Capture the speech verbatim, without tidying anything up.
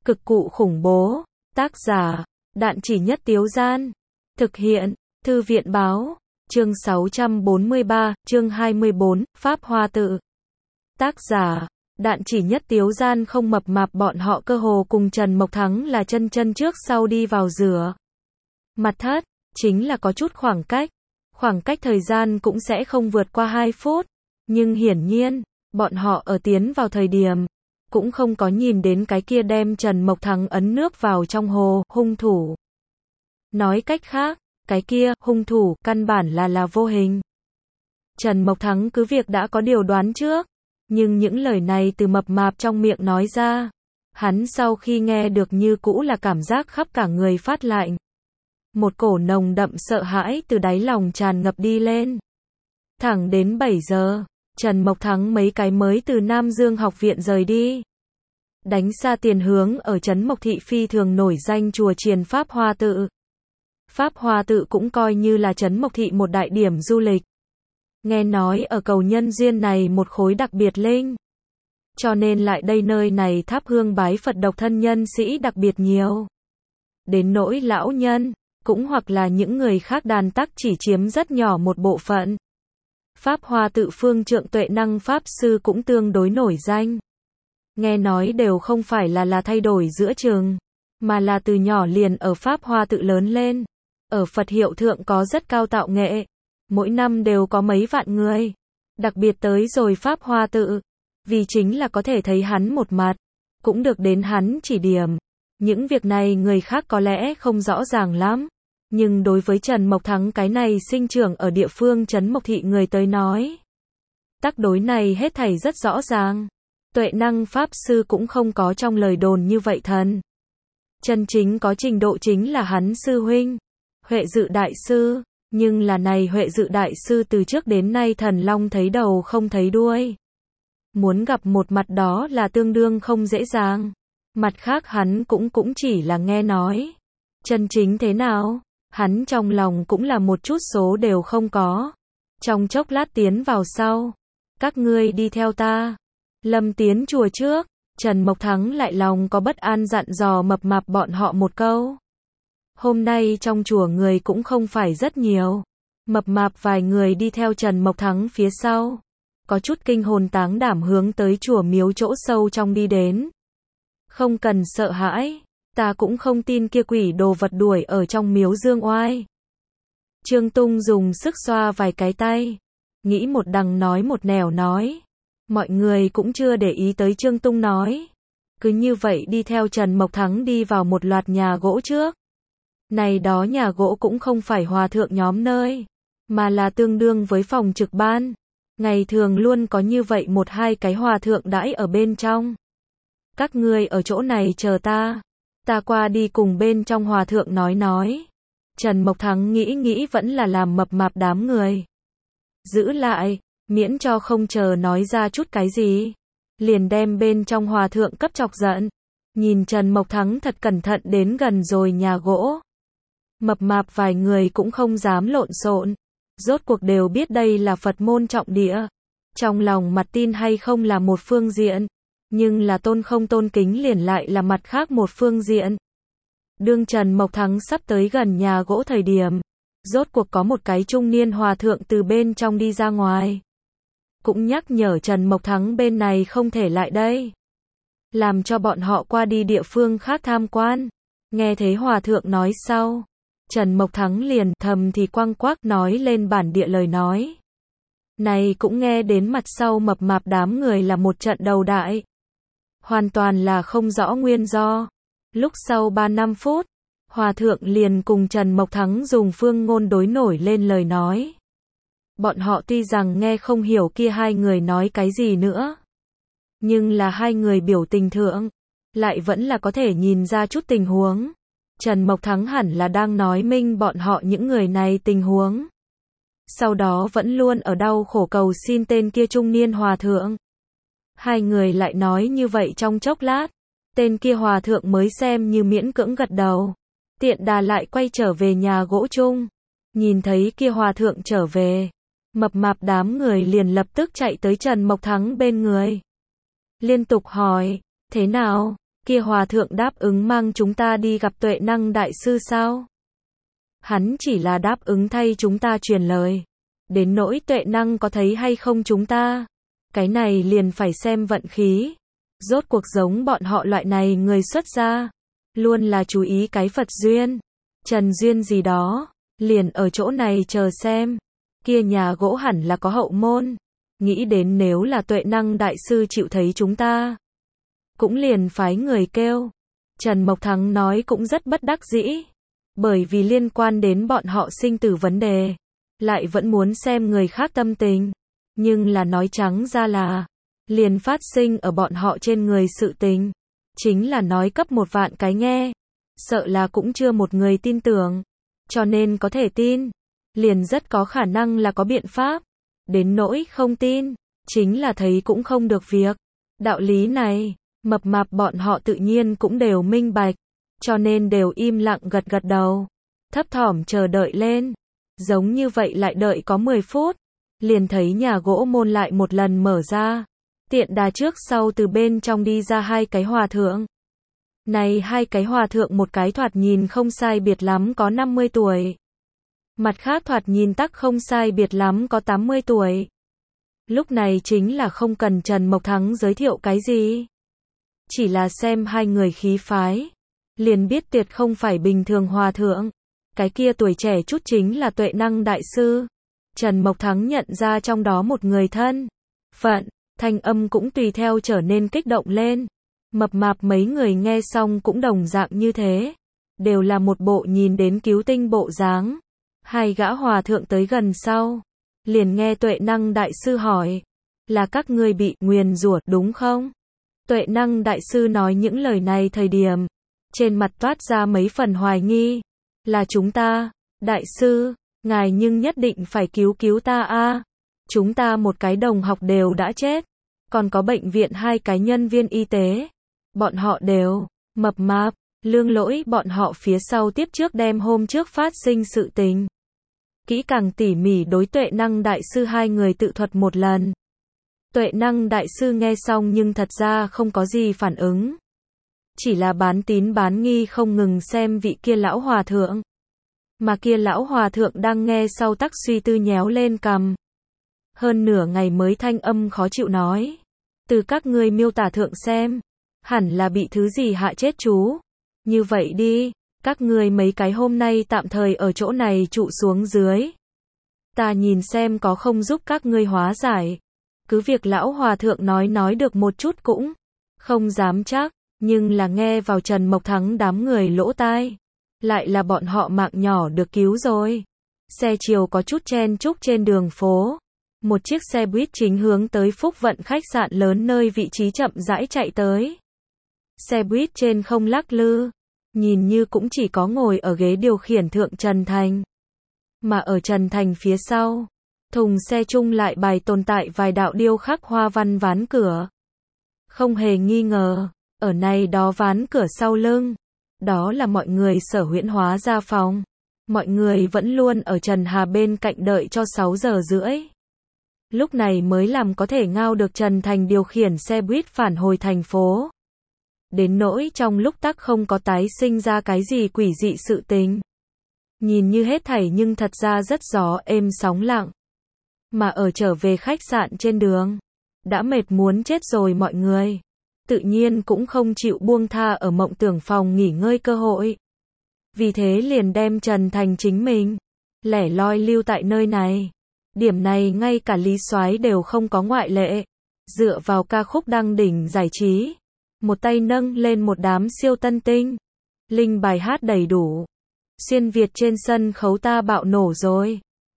Cực cụ khủng bố. Tác giả, Đạn Chỉ Nhất Tiếu Gian. Thực hiện, Thư viện Báo. Chương sáu trăm bốn mươi ba, chương hai mươi bốn, Pháp Hoa Tự. Tác giả, Đạn Chỉ Nhất Tiếu Gian. Không mập mạp, bọn họ cơ hồ cùng Trần Mộc Thắng là chân chân trước sau đi vào rửa mặt thất, chính là có chút khoảng cách. Khoảng cách thời gian cũng sẽ không vượt qua hai phút. Nhưng hiển nhiên, bọn họ ở tiến vào thời điểm, cũng không có nhìn đến cái kia đem Trần Mộc Thắng ấn nước vào trong hồ, hung thủ. Nói cách khác, cái kia, hung thủ, căn bản là là vô hình. Trần Mộc Thắng cứ việc đã có điều đoán trước, nhưng những lời này từ mập mạp trong miệng nói ra, hắn sau khi nghe được như cũ là cảm giác khắp cả người phát lạnh. Một cổ nồng đậm sợ hãi từ đáy lòng tràn ngập đi lên. Thẳng đến bảy giờ, Trần Mộc Thắng mấy cái mới từ Nam Dương học viện rời đi. Đánh xa tiền hướng ở trấn Mộc Thị phi thường nổi danh chùa chiền Pháp Hoa Tự. Pháp Hoa Tự cũng coi như là trấn Mộc Thị một đại điểm du lịch. Nghe nói ở cầu nhân duyên này một khối đặc biệt linh. Cho nên lại đây nơi này thắp hương bái Phật độc thân nhân sĩ đặc biệt nhiều. Đến nỗi lão nhân, cũng hoặc là những người khác đàn tắc chỉ chiếm rất nhỏ một bộ phận. Pháp Hoa Tự phương trượng Tuệ Năng Pháp Sư cũng tương đối nổi danh. Nghe nói đều không phải là là thay đổi giữa chừng, mà là từ nhỏ liền ở Pháp Hoa Tự lớn lên. Ở Phật hiệu thượng có rất cao tạo nghệ. Mỗi năm đều có mấy vạn người. Đặc biệt tới rồi Pháp Hoa Tự. Vì chính là có thể thấy hắn một mặt. Cũng được đến hắn chỉ điểm. Những việc này người khác có lẽ không rõ ràng lắm. Nhưng đối với Trần Mộc Thắng cái này sinh trưởng ở địa phương trấn Mộc Thị người tới nói, tác đối này hết thảy rất rõ ràng. Tuệ Năng Pháp Sư cũng không có trong lời đồn như vậy thần. Chân chính có trình độ chính là hắn sư huynh, Huệ Dự Đại Sư. Nhưng là này Huệ Dự Đại Sư từ trước đến nay thần long thấy đầu không thấy đuôi. Muốn gặp một mặt đó là tương đương không dễ dàng. Mặt khác hắn cũng cũng chỉ là nghe nói. Chân chính thế nào? Hắn trong lòng cũng là một chút số đều không có. Trong chốc lát tiến vào sau. Các ngươi đi theo ta. Lâm tiến chùa trước. Trần Mộc Thắng lại lòng có bất an dặn dò mập mạp bọn họ một câu. Hôm nay trong chùa người cũng không phải rất nhiều. Mập mạp vài người đi theo Trần Mộc Thắng phía sau. Có chút kinh hồn táng đảm hướng tới chùa miếu chỗ sâu trong đi đến. Không cần sợ hãi. Ta cũng không tin kia quỷ đồ vật đuổi ở trong miếu dương oai. Trương Tung dùng sức xoa vài cái tay. Nghĩ một đằng nói một nẻo nói. Mọi người cũng chưa để ý tới Trương Tung nói. Cứ như vậy đi theo Trần Mộc Thắng đi vào một loạt nhà gỗ trước. Này đó nhà gỗ cũng không phải hòa thượng nhóm nơi, mà là tương đương với phòng trực ban. Ngày thường luôn có như vậy một hai cái hòa thượng đãi ở bên trong. Các ngươi ở chỗ này chờ ta. Ta qua đi cùng bên trong hòa thượng nói nói. Trần Mộc Thắng nghĩ nghĩ vẫn là làm mập mạp đám người. Giữ lại, miễn cho không chờ nói ra chút cái gì. Liền đem bên trong hòa thượng cấp chọc giận. Nhìn Trần Mộc Thắng thật cẩn thận đến gần rồi nhà gỗ. Mập mạp vài người cũng không dám lộn xộn. Rốt cuộc đều biết đây là Phật môn trọng địa. Trong lòng mặt tin hay không là một phương diện. Nhưng là tôn không tôn kính liền lại là mặt khác một phương diện. Đương Trần Mộc Thắng sắp tới gần nhà gỗ thời điểm. Rốt cuộc có một cái trung niên hòa thượng từ bên trong đi ra ngoài. Cũng nhắc nhở Trần Mộc Thắng bên này không thể lại đây. Làm cho bọn họ qua đi địa phương khác tham quan. Nghe thấy hòa thượng nói sau. Trần Mộc Thắng liền thầm thì quăng quác nói lên bản địa lời nói. Này cũng nghe đến mặt sau mập mạp đám người là một trận đầu đại. Hoàn toàn là không rõ nguyên do. Lúc sau ba năm phút, hòa thượng liền cùng Trần Mộc Thắng dùng phương ngôn đối nổi lên lời nói. Bọn họ tuy rằng nghe không hiểu kia hai người nói cái gì nữa. Nhưng là hai người biểu tình thượng, lại vẫn là có thể nhìn ra chút tình huống. Trần Mộc Thắng hẳn là đang nói minh bọn họ những người này tình huống. Sau đó vẫn luôn ở đau khổ cầu xin tên kia trung niên hòa thượng. Hai người lại nói như vậy trong chốc lát. Tên kia hòa thượng mới xem như miễn cưỡng gật đầu. Tiện đà lại quay trở về nhà gỗ chung. Nhìn thấy kia hòa thượng trở về. Mập mạp đám người liền lập tức chạy tới Trần Mộc Thắng bên người. Liên tục hỏi. Thế nào? Kia hòa thượng đáp ứng mang chúng ta đi gặp Tuệ Năng đại sư sao? Hắn chỉ là đáp ứng thay chúng ta truyền lời. Đến nỗi Tuệ Năng có thấy hay không chúng ta? Cái này liền phải xem vận khí. Rốt cuộc giống bọn họ loại này người xuất gia, luôn là chú ý cái Phật duyên, Trần duyên gì đó, liền ở chỗ này chờ xem. Kia nhà gỗ hẳn là có hậu môn. Nghĩ đến nếu là Tuệ Năng đại sư chịu thấy chúng ta, cũng liền phái người kêu. Trần Mộc Thắng nói cũng rất bất đắc dĩ, bởi vì liên quan đến bọn họ sinh tử vấn đề, lại vẫn muốn xem người khác tâm tình, nhưng là nói trắng ra là liền phát sinh ở bọn họ trên người sự tình, chính là nói cấp một vạn cái nghe, sợ là cũng chưa một người tin tưởng, cho nên có thể tin, liền rất có khả năng là có biện pháp. Đến nỗi không tin, chính là thấy cũng không được việc. Đạo lý này, mập mạp bọn họ tự nhiên cũng đều minh bạch, cho nên đều im lặng gật gật đầu, thấp thỏm chờ đợi lên. Giống như vậy lại đợi có mười phút, liền thấy nhà gỗ môn lại một lần mở ra, tiện đà trước sau từ bên trong đi ra hai cái hòa thượng. Này hai cái hòa thượng một cái thoạt nhìn không sai biệt lắm có năm mươi tuổi. Mặt khác thoạt nhìn tắc không sai biệt lắm có tám mươi tuổi. Lúc này chính là không cần Trần Mộc Thắng giới thiệu cái gì. Chỉ là xem hai người khí phái, liền biết tuyệt không phải bình thường hòa thượng. Cái kia tuổi trẻ chút chính là Tuệ Năng đại sư. Trần Mộc Thắng nhận ra trong đó một người thân phận, thanh âm cũng tùy theo trở nên kích động lên. Mập mạp mấy người nghe xong cũng đồng dạng như thế, đều là một bộ nhìn đến cứu tinh bộ dáng. Hai gã hòa thượng tới gần sau, liền nghe Tuệ Năng đại sư hỏi, là các ngươi bị nguyền rủa đúng không? Tuệ Năng đại sư nói những lời này thời điểm, trên mặt toát ra mấy phần hoài nghi, là chúng ta, đại sư, ngài nhưng nhất định phải cứu cứu ta a. Chúng ta một cái đồng học đều đã chết, còn có bệnh viện hai cái nhân viên y tế, bọn họ đều mập mạp, Lương Lỗi bọn họ phía sau tiếp trước đem hôm trước phát sinh sự tình. Kỹ càng tỉ mỉ đối Tuệ Năng đại sư hai người tự thuật một lần. Tuệ Năng đại sư nghe xong nhưng thật ra không có gì phản ứng. Chỉ là bán tín bán nghi không ngừng xem vị kia lão hòa thượng. Mà kia lão hòa thượng đang nghe sau tắc suy tư nhéo lên cằm. Hơn nửa ngày mới thanh âm khó chịu nói. Từ các ngươi miêu tả thượng xem, hẳn là bị thứ gì hạ chết chú. Như vậy đi, các ngươi mấy cái hôm nay tạm thời ở chỗ này trụ xuống dưới. Ta nhìn xem có không giúp các ngươi hóa giải. Cứ việc lão hòa thượng nói nói được một chút cũng không dám chắc, nhưng là nghe vào Trần Mộc Thắng đám người lỗ tai. Lại là bọn họ mạng nhỏ được cứu rồi. Xe chiều có chút chen chúc trên đường phố. Một chiếc xe buýt chính hướng tới Phúc Vận khách sạn lớn nơi vị trí chậm rãi chạy tới. Xe buýt trên không lắc lư, nhìn như cũng chỉ có ngồi ở ghế điều khiển thượng Trần Thành. Mà ở Trần Thành phía sau, thùng xe chung lại bài tồn tại vài đạo điêu khắc hoa văn ván cửa. Không hề nghi ngờ, ở này đó ván cửa sau lưng, đó là mọi người sở huyễn hóa ra phòng. Mọi người vẫn luôn ở Trần Hà bên cạnh đợi cho sáu giờ rưỡi. Lúc này mới làm có thể ngao được Trần Thành điều khiển xe buýt phản hồi thành phố. Đến nỗi trong lúc tắc không có tái sinh ra cái gì quỷ dị sự tình. Nhìn như hết thảy nhưng thật ra rất gió êm sóng lặng. Mà ở trở về khách sạn trên đường, đã mệt muốn chết rồi mọi người. Tự nhiên cũng không chịu buông tha ở mộng tưởng phòng nghỉ ngơi cơ hội. Vì thế liền đem Trần Thành chính mình lẻ loi lưu tại nơi này. Điểm này ngay cả Lý Soái đều không có ngoại lệ. Dựa vào ca khúc đăng đỉnh giải trí, một tay nâng lên một đám siêu tân tinh. Linh bài hát đầy đủ. Xuyên Việt trên sân khấu ta bạo nổ rồi.